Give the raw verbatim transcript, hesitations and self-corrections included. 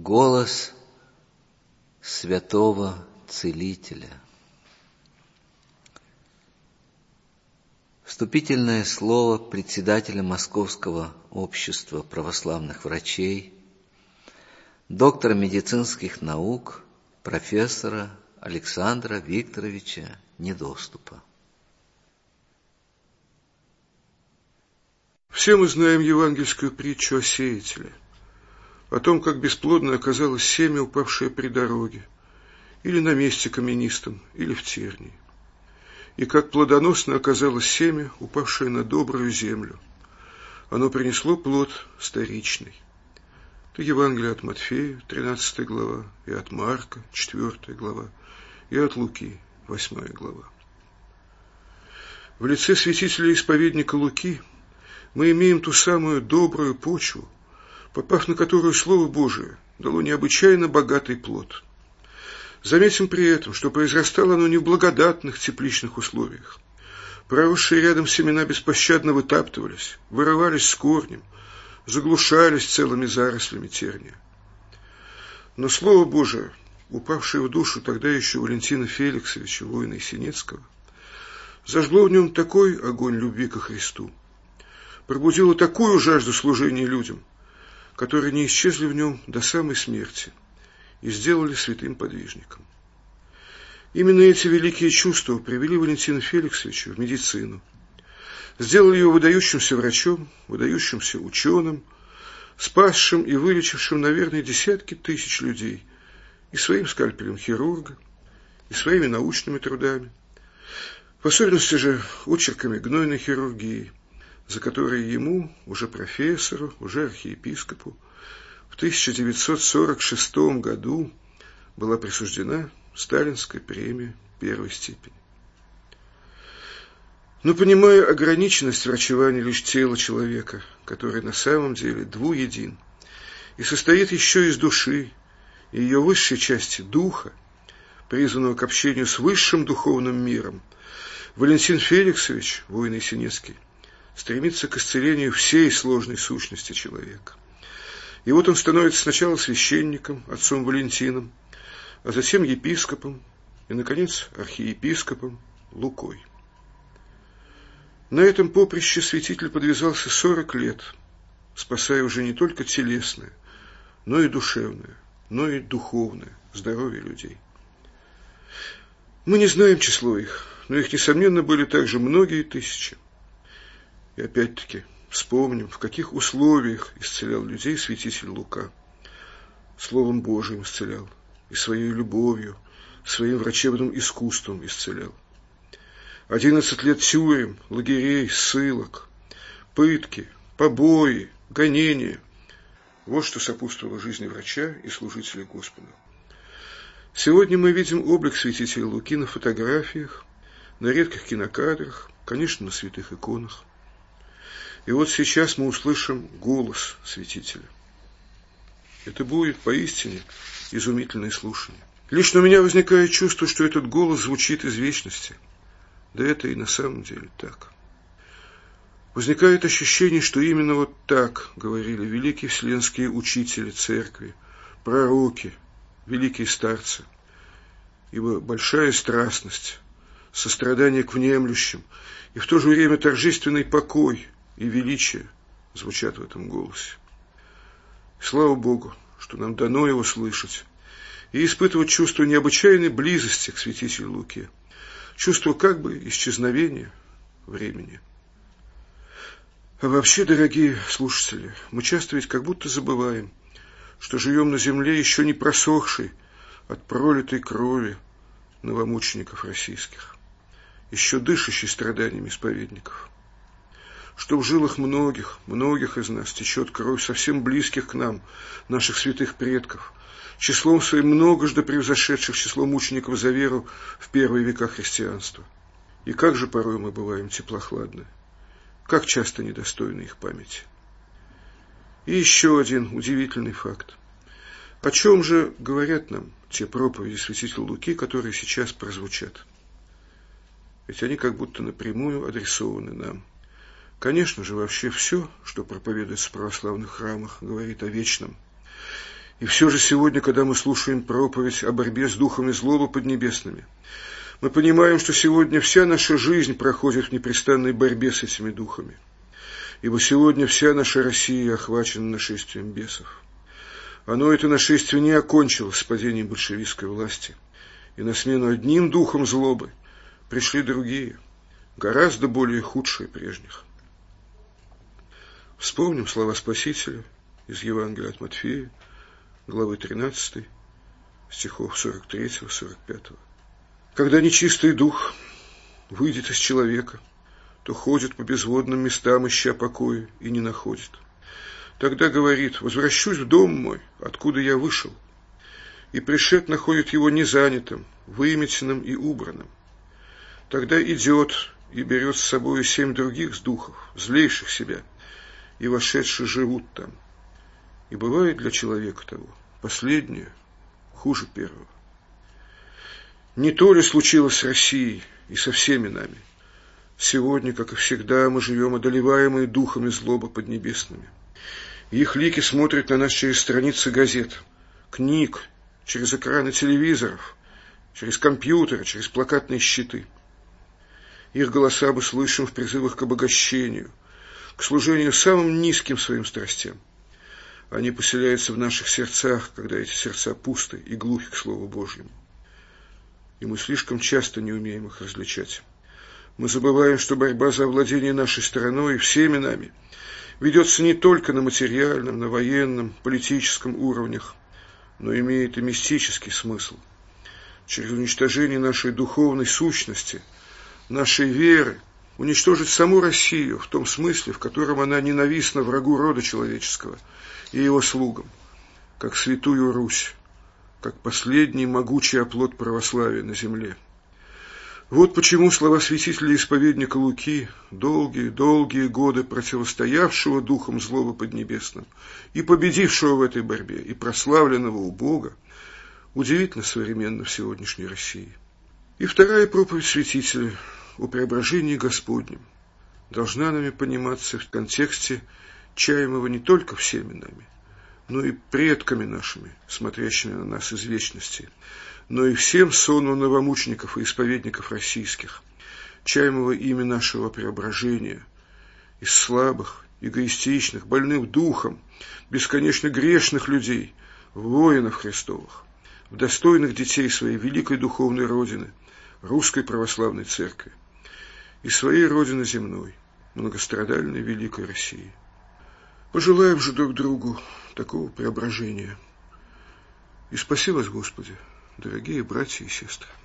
Голос святого целителя. Вступительное слово председателя Московского общества православных врачей, доктора медицинских наук, профессора Александра Викторовича Недоступа. Все мы знаем евангельскую притчу о сеятеле, о том, как бесплодно оказалось семя, упавшее при дороге, или на месте каменистом, или в тернии, и как плодоносно оказалось семя, упавшее на добрую землю. Оно принесло плод сторичный. Это Евангелие от Матфея, тринадцатая глава, и от Марка, четвёртая глава, и от Луки, восьмая глава. В лице святителя-исповедника Луки мы имеем ту самую добрую почву, попав на которую Слово Божие дало необычайно богатый плод. Заметим при этом, что произрастало оно не в благодатных тепличных условиях. Проросшие рядом семена беспощадно вытаптывались, вырывались с корнем, заглушались целыми зарослями терния. Но Слово Божие, упавшее в душу тогда еще Валентина Феликсовича, воина Есенинского, зажгло в нем такой огонь любви ко Христу, пробудило такую жажду служения людям, которые не исчезли в нем до самой смерти и сделали святым подвижником. Именно эти великие чувства привели Валентина Феликсовича в медицину, сделали его выдающимся врачом, выдающимся ученым, спасшим и вылечившим, наверное, десятки тысяч людей и своим скальпелем хирурга, и своими научными трудами, в особенности же очерками гнойной хирургии, за которые ему, уже профессору, уже архиепископу, в тысяча девятьсот сорок шестом году была присуждена сталинская премия первой степени. Но понимая ограниченность врачевания лишь тела человека, который на самом деле двуедин, и состоит еще из души и ее высшей части духа, призванного к общению с высшим духовным миром, Валентин Феликсович, воин Есенинский, стремится к исцелению всей сложной сущности человека. И вот он становится сначала священником, отцом Валентином, а затем епископом и, наконец, архиепископом Лукой. На этом поприще святитель подвязался сорок лет, спасая уже не только телесное, но и душевное, но и духовное здоровье людей. Мы не знаем число их, но их, несомненно, были также многие тысячи. И опять-таки вспомним, в каких условиях исцелял людей святитель Лука. Словом Божиим исцелял, и своей любовью, своим врачебным искусством исцелял. Одиннадцать лет тюрем, лагерей, ссылок, пытки, побои, гонения. Вот что сопутствовало жизни врача и служителя Господа. Сегодня мы видим облик святителя Луки на фотографиях, на редких кинокадрах, конечно, на святых иконах. И вот сейчас мы услышим голос святителя. Это будет поистине изумительное слушание. Лично у меня возникает чувство, что этот голос звучит из вечности. Да это и на самом деле так. Возникает ощущение, что именно вот так говорили великие вселенские учители церкви, пророки, великие старцы. Ибо большая страстность, сострадание к внемлющим и в то же время торжественный покой и величие звучат в этом голосе. Слава Богу, что нам дано его слышать и испытывать чувство необычайной близости к святителю Луке, чувство как бы исчезновения времени. А вообще, дорогие слушатели, мы часто ведь как будто забываем, что живем на земле, еще не просохшей от пролитой крови новомучеников российских, еще дышащей страданиями исповедников, что в жилах многих, многих из нас течет кровь совсем близких к нам, наших святых предков, числом своим многожды превзошедших число мучеников за веру в первые века христианства. И как же порой мы бываем теплохладны, как часто недостойны их памяти. И еще один удивительный факт. О чем же говорят нам те проповеди святителя Луки, которые сейчас прозвучат? Ведь они как будто напрямую адресованы нам. Конечно же, вообще все, что проповедуется в православных храмах, говорит о вечном. И все же сегодня, когда мы слушаем проповедь о борьбе с духами злобы поднебесными, мы понимаем, что сегодня вся наша жизнь проходит в непрестанной борьбе с этими духами. Ибо сегодня вся наша Россия охвачена нашествием бесов. Оно, это нашествие, не окончилось с падением большевистской власти. И на смену одним духом злобы пришли другие, гораздо более худшие прежних. Вспомним слова Спасителя из Евангелия от Матфея, главы тринадцатой, стихов сорок третьего — сорок пятого. Когда нечистый дух выйдет из человека, то ходит по безводным местам, ища покоя, и не находит. Тогда говорит: возвращусь в дом мой, откуда я вышел. И пришед находит его незанятым, выметенным и убранным. Тогда идет и берет с собой семь других духов, злейших себя, и вошедшие живут там. И бывает для человека того последнее хуже первого. Не то ли случилось с Россией и со всеми нами? Сегодня, как и всегда, мы живем одолеваемые духами злобы поднебесными. Их лики смотрят на нас через страницы газет, книг, через экраны телевизоров, через компьютеры, через плакатные щиты. Их голоса мы слышим в призывах к обогащению, к служению самым низким своим страстям. Они поселяются в наших сердцах, когда эти сердца пусты и глухи к Слову Божьему. И мы слишком часто не умеем их различать. Мы забываем, что борьба за овладение нашей страной и всеми нами ведется не только на материальном, на военном, политическом уровнях, но имеет и мистический смысл. Через уничтожение нашей духовной сущности, нашей веры, уничтожить саму Россию в том смысле, в котором она ненавистна врагу рода человеческого и его слугам, как святую Русь, как последний могучий оплот православия на земле. Вот почему слова святителя-исповедника Луки, долгие-долгие годы противостоявшего духом злобы поднебесным и победившего в этой борьбе и прославленного у Бога, удивительно современно в сегодняшней России. И вторая проповедь святителя о преображении Господнем должна нами пониматься в контексте чаемого не только всеми нами, но и предками нашими, смотрящими на нас из вечности, но и всем сонму новомучеников и исповедников российских, чаемого имя нашего преображения, из слабых, эгоистичных, больных духом, бесконечно грешных людей, воинов Христовых, в достойных детей своей великой духовной Родины, Русской Православной Церкви, и своей Родины земной, многострадальной великой России. Пожелаем же друг другу такого преображения. И спаси вас, Господи, дорогие братья и сестры.